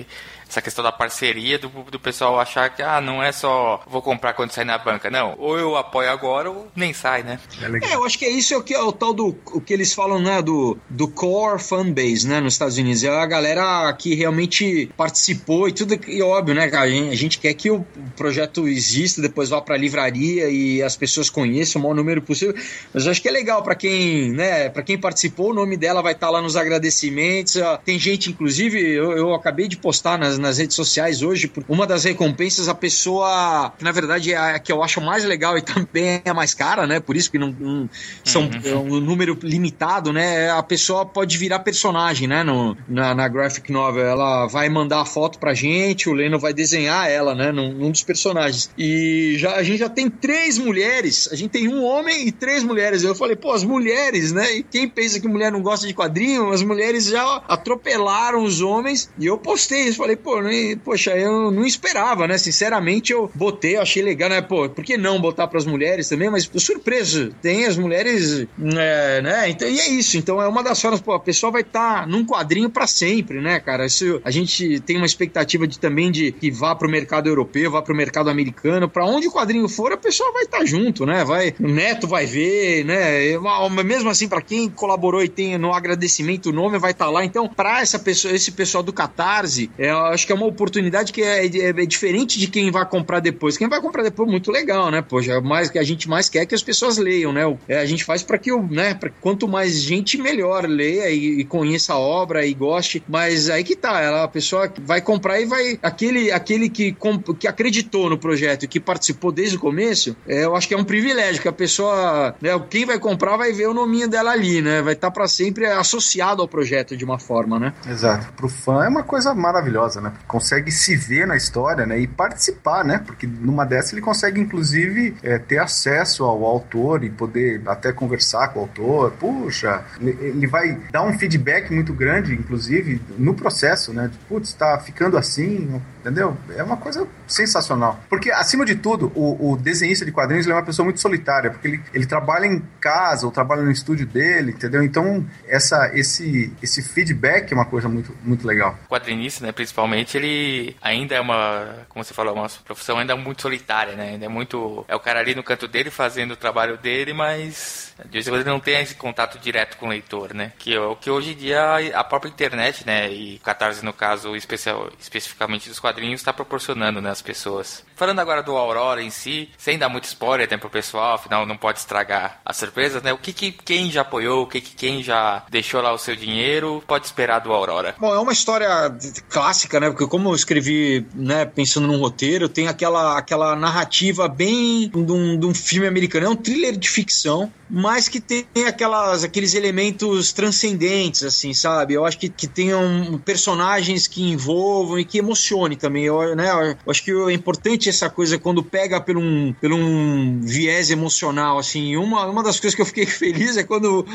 Speaker 2: essa questão da parceria, do, do pessoal achar que, ah, não é só vou comprar quando sair na banca. Não, ou eu apoio agora ou nem sai, né?
Speaker 4: É, é eu acho que é isso é o que é o tal do, o que eles falam, né, do, do core fanbase, né, nos Estados Unidos. É a galera que realmente participou e tudo, e óbvio, né, cara, a gente, a gente quer que o projeto exista, depois vá pra livraria e as pessoas conheçam o maior número possível, mas eu acho que é legal pra quem, né, pra quem participou, o nome dela vai estar lá nos agradecimentos. Tem gente, inclusive, eu, eu acabei de postar nas, nas redes sociais hoje, uma das recompensas, a pessoa, que na verdade é a que eu acho mais legal e também é a mais cara, né, por isso que não, não são uhum. um número limitado, né, a pessoa pode virar personagem, né, no, na, na graphic novel, ela vai mandar a foto pra gente, o Leno vai desenhar ela, né, num, num dos personagens, e já, a gente já tem três mulheres, a gente tem um homem e três mulheres. Eu falei, pô, as mulheres, né, e quem pensa que mulher não gosta de quadrinho, as mulheres já atropelaram os homens, e eu postei isso, falei, pô, não, poxa, eu não esperava, né, sinceramente eu botei, eu achei legal, né, pô, por que não botar pras mulheres também, mas tô surpreso, tem as mulheres, é, né, então, e é isso, então é uma das formas, pô, a pessoa vai estar tá num quadrinho pra sempre, né, cara, isso, a gente tem uma expectativa de também de que vá pro mercado europeu, vá pro mercado americano, pra onde o quadrinho for, a pessoa vai estar tá junto, né, vai, o neto vai ver, né, mesmo assim, pra quem colaborou e tem no agradecimento o nome vai estar tá lá, então, pra essa pessoa, esse pessoal do Catarse, é, eu acho que é uma oportunidade que é, é, é diferente de quem vai comprar depois. Quem vai comprar depois, muito legal, né, poxa, mais, que a gente mais quer que as pessoas leiam, né, é, a gente faz pra que, né, pra, quanto mais gente, melhor leia e, e conheça a obra e goste, mas aí que tá, ela, a pessoa vai comprar e vai, aquele, aquele que, comp, que acreditou no projeto e que participou desde o começo, é, eu acho que é um privilégio, que a pessoa, né, quem vai comprar vai ver o nominho dela ali, né, vai estar tá pra sempre associado ao projeto de uma forma, né.
Speaker 3: Exato, pro fã é uma coisa maravilhosa, né, consegue se ver na história, né, e participar, né, porque numa dessa ele consegue, inclusive, é, ter acesso ao autor e poder até conversar com o autor, puxa, ele vai dar um feedback muito grande, inclusive, no processo, né, de, putz, tá ficando assim, entendeu? É uma coisa sensacional. Porque, acima de tudo, o, o desenhista de quadrinhos ele é uma pessoa muito solitária, porque ele, ele trabalha em casa ou trabalha no estúdio dele, entendeu? Então, essa, esse, esse feedback é uma coisa muito, muito legal.
Speaker 2: O quadrinista, né, principalmente, ele ainda é uma, como você falou, uma profissão ainda muito solitária, né? Ainda é muito... É o cara ali no canto dele fazendo o trabalho dele, mas de vez em quando ele não tem esse contato direto com o leitor, né? Que é o que hoje em dia a própria internet, né, e o Catarse, no caso, especial, especificamente dos quadrinhos, está proporcionando, né, as pessoas. Falando agora do Aurora em si, sem dar muito spoiler até pro pessoal, afinal não pode estragar as surpresas, né? O que, que quem já apoiou, o que, que quem já deixou lá o seu dinheiro pode esperar do Aurora?
Speaker 4: Bom, é uma história clássica, né? Porque como eu escrevi, né, pensando num roteiro, tem aquela, aquela narrativa bem de um, de um filme americano, é um thriller de ficção, mas que tem aquelas, aqueles elementos transcendentes, assim, sabe? Eu acho que, que tenham personagens que envolvam e que emocionem também. Eu, né, eu acho que é importante essa coisa quando pega por um, por um viés emocional, assim. Uma, uma das coisas que eu fiquei feliz é quando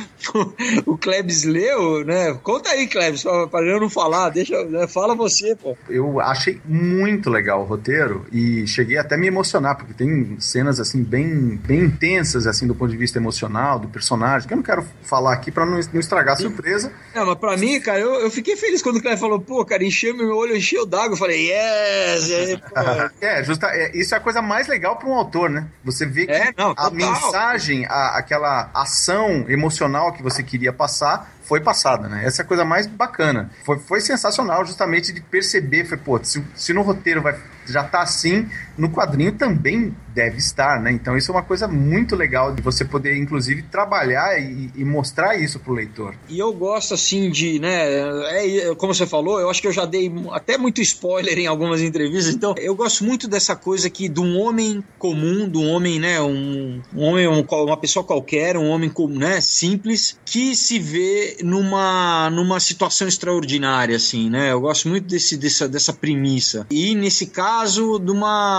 Speaker 4: o, o Klebs leu, né? Conta aí, Klebs, para eu não falar, deixa, né, fala você, pô.
Speaker 3: Eu achei muito legal o roteiro e cheguei até a me emocionar, porque tem cenas, assim, bem, bem intensas, assim, do ponto de vista emocional, do personagem, que eu não quero falar aqui pra não, não estragar a surpresa.
Speaker 4: É, mas pra mim, cara, eu, eu fiquei feliz quando o Klebs falou, pô, cara, encheu meu olho, encheu d'água, eu falei, yes! É,
Speaker 3: é, justa, é, isso é a coisa mais legal pra um autor, né? Você vê que
Speaker 4: é, não,
Speaker 3: a mensagem, a, aquela ação emocional que você queria passar, foi passada, né? Essa é a coisa mais bacana. Foi, foi sensacional justamente de perceber, foi, pô, se, se no roteiro vai, já tá assim, no quadrinho também deve estar, né? Então isso é uma coisa muito legal de você poder, inclusive, trabalhar e, e mostrar isso pro leitor.
Speaker 4: E eu gosto, assim, de, né, é, como você falou, eu acho que eu já dei até muito spoiler em algumas entrevistas, então eu gosto muito dessa coisa aqui de um homem comum, de um homem, né, um, um homem, um, uma pessoa qualquer, um homem, né, simples, que se vê numa, numa situação extraordinária, assim, né? Eu gosto muito desse, dessa, dessa premissa. E, nesse caso, de uma,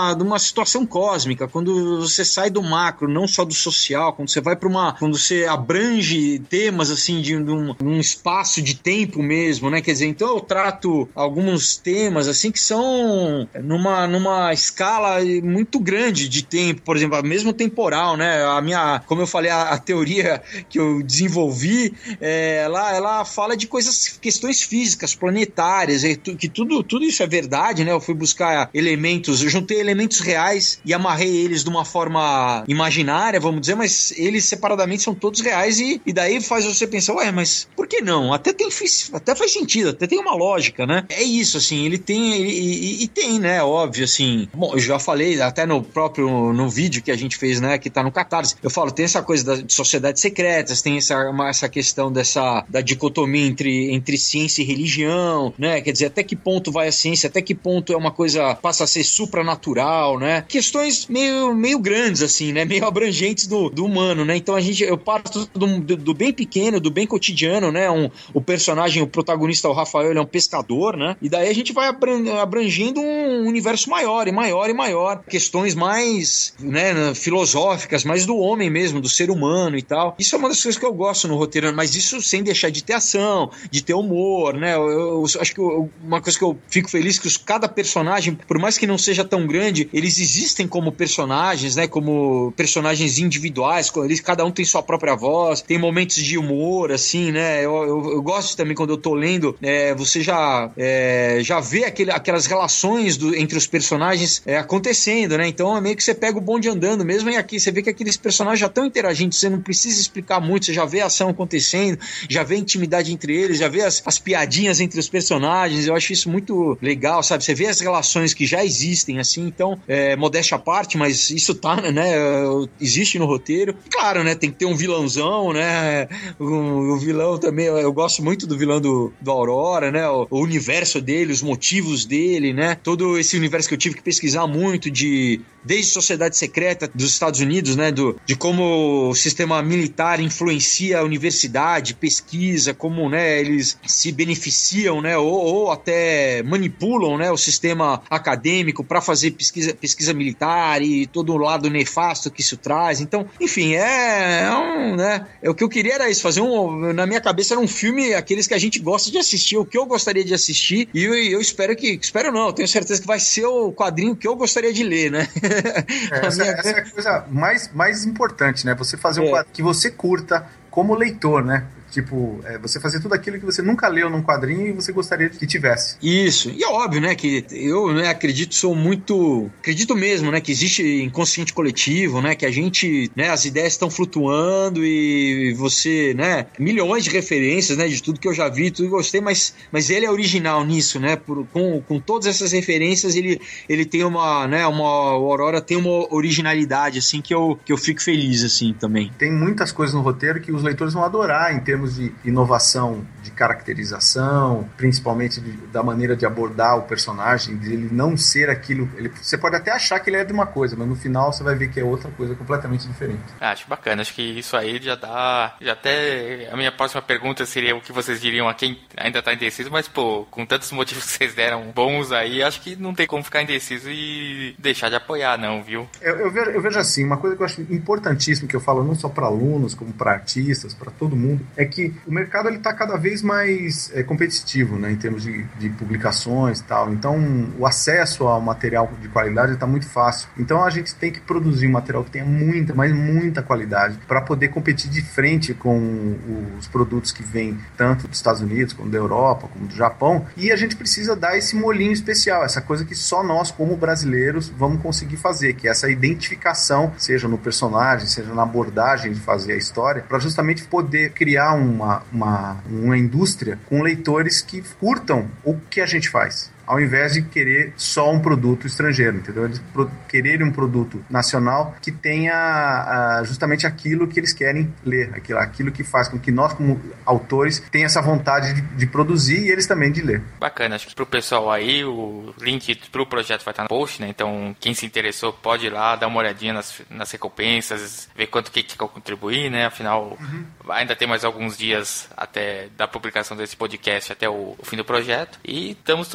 Speaker 4: uma, de uma situação cósmica, quando você sai do macro, não só do social, quando você vai para uma, quando você abrange temas assim de, de, um, de um espaço de tempo mesmo, né? Quer dizer, então eu trato alguns temas assim que são numa, numa escala muito grande de tempo, por exemplo, mesmo temporal, né? A minha, como eu falei, a, a teoria que eu desenvolvi, é, ela, ela fala de coisas, questões físicas, planetárias, que tudo, tudo isso é verdade, né? Eu fui buscar elementos, eu juntei elementos reais e amarrei eles de uma forma imaginária, vamos dizer, mas eles separadamente são todos reais e, e daí faz você pensar, ué, mas por que não? Até, tem, até faz sentido, até tem uma lógica, né? É isso, assim, ele tem, ele, e, e tem, né? Óbvio, assim, bom, eu já falei até no próprio, no vídeo que a gente fez, né, que tá no Catarse, eu falo, tem essa coisa das sociedades secretas, tem essa, essa questão dessa, da dicotomia entre, entre ciência e religião, né? Quer dizer, até que ponto vai a ciência, até que ponto é uma coisa, passa a ser supranatural, né? Questões meio, meio grandes, assim, né? Meio abrangentes do, do humano, né? Então a gente, eu parto do, do, do bem pequeno, do bem cotidiano, né? Um, o personagem, o protagonista, o Rafael, ele é um pescador, né? E daí a gente vai abrangendo um universo maior e maior e maior. Questões mais, né, filosóficas, mais do homem mesmo, do ser humano e tal. Isso é uma das coisas que eu gosto no roteiro, mas isso sem deixar de ter ação, de ter humor, né? Eu, eu, eu acho que eu, uma coisa que eu fico feliz é que os, cada personagem, por mais que não seja tão grande, eles existem como personagens, né? Como personagens individuais, eles, cada um tem sua própria voz, tem momentos de humor, assim, né? Eu, eu, eu gosto também, quando eu tô lendo, é, você já, é, já vê aquele, aquelas relações do, entre os personagens é, acontecendo, né? Então é meio que você pega o bonde andando mesmo, e aqui você vê que aqueles personagens já estão interagindo, você não precisa explicar muito, você já vê a ação acontecendo, já vê a intimidade entre eles, já vê as, as piadinhas entre os personagens. Eu acho isso muito legal, sabe? Você vê as relações que já existem, assim, então, é, modéstia à parte, mas isso tá, né? Existe no roteiro. E, claro, né? Tem que ter um vilãozão, né? O, o vilão também, eu, eu gosto muito do vilão do, do Aurora, né? O, o universo dele, os motivos dele, né? Todo esse universo que eu tive que pesquisar muito, de desde Sociedade Secreta dos Estados Unidos, né? Do, de como o sistema militar influencia a universidade, pesquisa, como, né, eles se beneficiam, né? Ou, ou até manipulam, né, o sistema acadêmico para fazer pesquisa, pesquisa militar e todo o lado nefasto que isso traz. Então, enfim, é, é um, né? É, o que eu queria era isso, fazer um, na minha cabeça era um filme, aqueles que a gente gosta de assistir, o que eu gostaria de assistir, e eu, eu espero que, espero não, eu tenho certeza que vai ser o quadrinho que eu gostaria de ler, né?
Speaker 3: É, essa, minha... essa é a coisa mais, mais importante, né? Você fazer um
Speaker 4: é.
Speaker 3: quadrinho que você curta como leitor, né? Tipo, é, você fazer tudo aquilo que você nunca leu num quadrinho e você gostaria que tivesse.
Speaker 4: Isso. E é óbvio, né, que eu, né, acredito, sou muito... Acredito mesmo, né, que existe inconsciente coletivo, né, que a gente, né, as ideias estão flutuando e você, né, milhões de referências, né, de tudo que eu já vi, tudo que eu gostei, mas, mas ele é original nisso, né, por, com, com todas essas referências, ele, ele tem uma, né, uma... O Aurora tem uma originalidade, assim, que eu, que eu fico feliz, assim, também.
Speaker 3: Tem muitas coisas no roteiro que os leitores vão adorar em termos de inovação de caracterização, principalmente de, da maneira de abordar o personagem, de ele não ser aquilo. Ele, você pode até achar que ele é de uma coisa, mas no final você vai ver que é outra coisa completamente diferente.
Speaker 2: Ah, acho bacana, acho que isso aí já dá. Já até. A minha próxima pergunta seria o que vocês diriam a quem ainda tá indeciso, mas, pô, com tantos motivos que vocês deram bons aí, acho que não tem como ficar indeciso e deixar de apoiar, não, viu?
Speaker 3: Eu, eu, vejo, eu vejo assim, uma coisa que eu acho importantíssima, que eu falo não só para alunos, como para artistas, para todo mundo, é que o mercado ele está cada vez mais é, competitivo, né, em termos de, de publicações e tal. Então, o acesso ao material de qualidade está muito fácil. Então, a gente tem que produzir um material que tenha muita, mas muita qualidade para poder competir de frente com os produtos que vêm tanto dos Estados Unidos, como da Europa, como do Japão. E a gente precisa dar esse molinho especial, essa coisa que só nós, como brasileiros, vamos conseguir fazer, que é essa identificação, seja no personagem, seja na abordagem de fazer a história, para justamente poder criar uma, uma, uma indústria com leitores que curtam o que a gente faz, ao invés de querer só um produto estrangeiro, entendeu? Eles pro- quererem um produto nacional que tenha uh, justamente aquilo que eles querem ler, aquilo, aquilo que faz com que nós, como autores, tenha essa vontade de, de produzir e eles também de ler.
Speaker 2: Bacana, acho que pro pessoal aí, o link pro projeto vai estar no post, né? Então, quem se interessou pode ir lá, dar uma olhadinha nas, nas recompensas, ver quanto que quer contribuir, né? Afinal, uhum. ainda tem mais alguns dias até da publicação desse podcast, até o, o fim do projeto. E estamos torcendo aí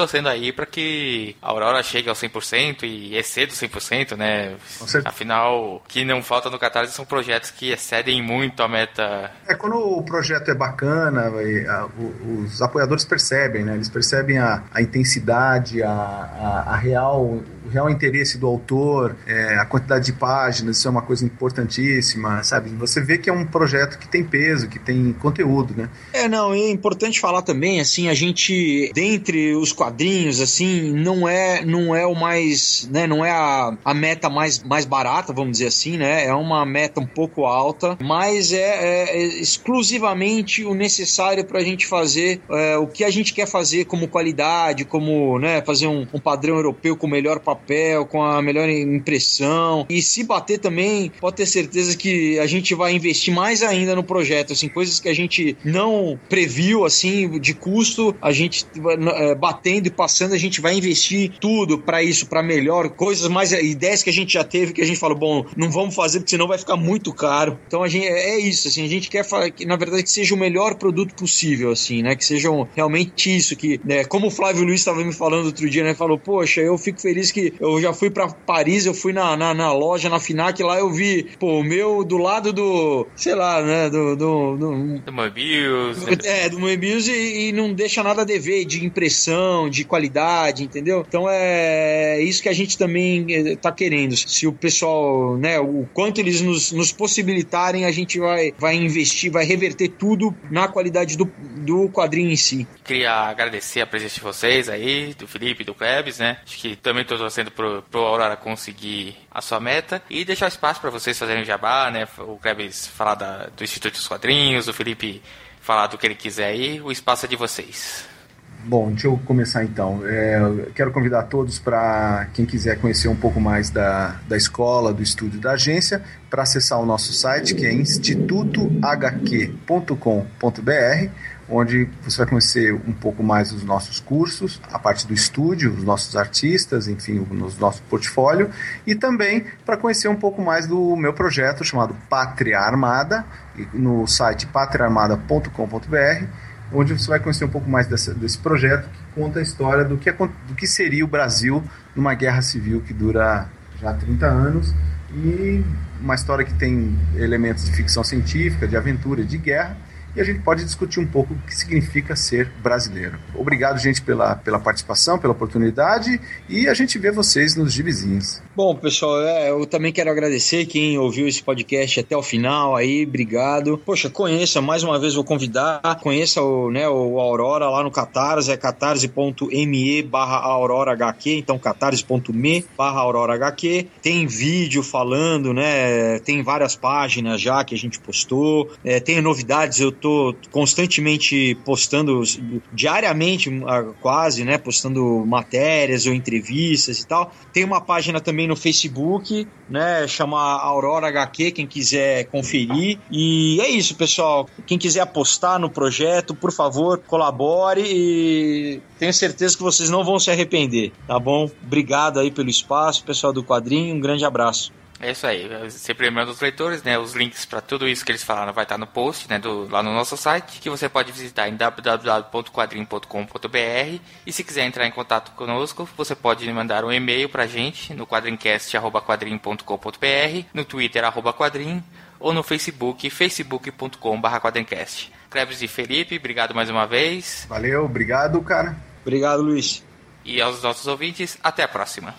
Speaker 2: aí para que a Aurora chegue ao cem por cento e exceda o cem por cento, né? Afinal, o que não falta no Catarse são projetos que excedem muito a meta.
Speaker 3: É, quando o projeto é bacana, os apoiadores percebem, né? Eles percebem a, a intensidade, a, a, a real, o real interesse do autor, é, a quantidade de páginas, isso é uma coisa importantíssima, sabe? Você vê que é um projeto que tem peso, que tem conteúdo, né?
Speaker 4: É, não, é importante falar também, assim, a gente, dentre os quadrinhos, assim, não é, não é o mais, né, não é a, a meta mais, mais barata, vamos dizer assim, né? É uma meta um pouco alta, mas é, é, é exclusivamente o necessário para a gente fazer é, o que a gente quer fazer como qualidade, como, né, fazer um, um padrão europeu com o melhor papel, com a melhor impressão, e se bater também, pode ter certeza que a gente vai investir mais ainda no projeto, assim, coisas que a gente não previu, assim, de custo, a gente é, batendo e passando, a gente vai investir tudo para isso, para melhor, coisas mais, ideias que a gente já teve, que a gente falou, bom, não vamos fazer porque senão vai ficar muito caro. Então a gente, é isso, assim, a gente quer, que, na verdade, que seja o melhor produto possível, assim, né, que sejam realmente isso, que, né, como o Flávio Luiz estava me falando outro dia, né, falou, poxa, eu fico feliz que eu já fui para Paris, eu fui na, na, na loja, na FINAC, lá eu vi, pô, o meu do lado do, sei lá, né, do... Do, do,
Speaker 2: do Moebius.
Speaker 4: É, do Moebius e, e não deixa nada a dever de impressão, de qualidade, entendeu? Então é isso que a gente também tá querendo. Se o pessoal, né, o quanto eles nos, nos possibilitarem, a gente vai, vai investir, vai reverter tudo na qualidade do, do quadrinho em si.
Speaker 2: Queria agradecer a presença de vocês aí, do Felipe e do Klebs, né? Acho que também estou torcendo pro, pro Aurora conseguir a sua meta e deixar espaço para vocês fazerem o jabá, né? O Klebs falar da, do Instituto dos Quadrinhos, o Felipe falar do que ele quiser aí, o espaço é de vocês.
Speaker 3: Bom, deixa eu começar então. É, eu quero convidar todos para quem quiser conhecer um pouco mais da, da escola, do estúdio da agência, para acessar o nosso site, que é instituto h q ponto com ponto b r, onde você vai conhecer um pouco mais dos nossos cursos, a parte do estúdio, os nossos artistas, enfim, o nosso portfólio, e também para conhecer um pouco mais do meu projeto chamado Pátria Armada, no site pátria armada ponto com ponto b r, onde você vai conhecer um pouco mais desse, desse projeto que conta a história do que, do que seria o Brasil numa guerra civil que dura já trinta anos, e uma história que tem elementos de ficção científica, de aventura, de guerra, e a gente pode discutir um pouco o que significa ser brasileiro. Obrigado, gente, pela, pela participação, pela oportunidade, e a gente vê vocês nos gibizinhos.
Speaker 4: Bom, pessoal, é, eu também quero agradecer quem ouviu esse podcast até o final aí, obrigado. Poxa, conheça, mais uma vez vou convidar, conheça o, né, o Aurora lá no Catarse, é catarse.me barra Aurora H Q, então catarse.me barra Aurora H Q, tem vídeo falando, né, tem várias páginas já que a gente postou, é, tem novidades, eu tô constantemente postando, diariamente quase, né, postando matérias ou entrevistas e tal. Tem uma página também no Facebook, né, chama Aurora H Q, quem quiser conferir. E é isso, pessoal. Quem quiser apostar no projeto, por favor, colabore e tenho certeza que vocês não vão se arrepender, tá bom? Obrigado aí pelo espaço, pessoal do quadrinho, um grande abraço.
Speaker 2: É isso aí, sempre lembrando os leitores, né, os links para tudo isso que eles falaram vai estar no post, né, do, lá no nosso site, que você pode visitar em w w w ponto quadrinho ponto com ponto b r, e se quiser entrar em contato conosco, você pode mandar um e-mail pra gente no quadrincast arroba quadrinho ponto com ponto b r, no Twitter arroba quadrinho, ou no Facebook, facebook ponto com barra quadrincast. Klebs e Felipe, obrigado mais uma vez.
Speaker 3: Valeu, obrigado, cara.
Speaker 4: Obrigado, Luiz.
Speaker 2: E aos nossos ouvintes, até a próxima.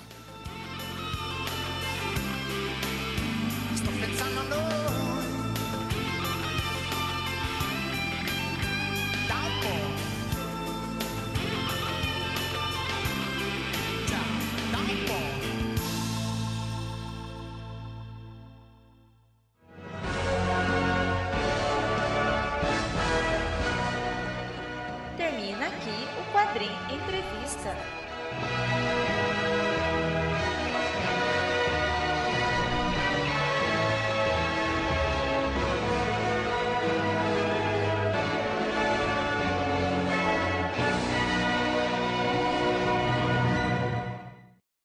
Speaker 1: Termina aqui o Quadrinho Entrevista.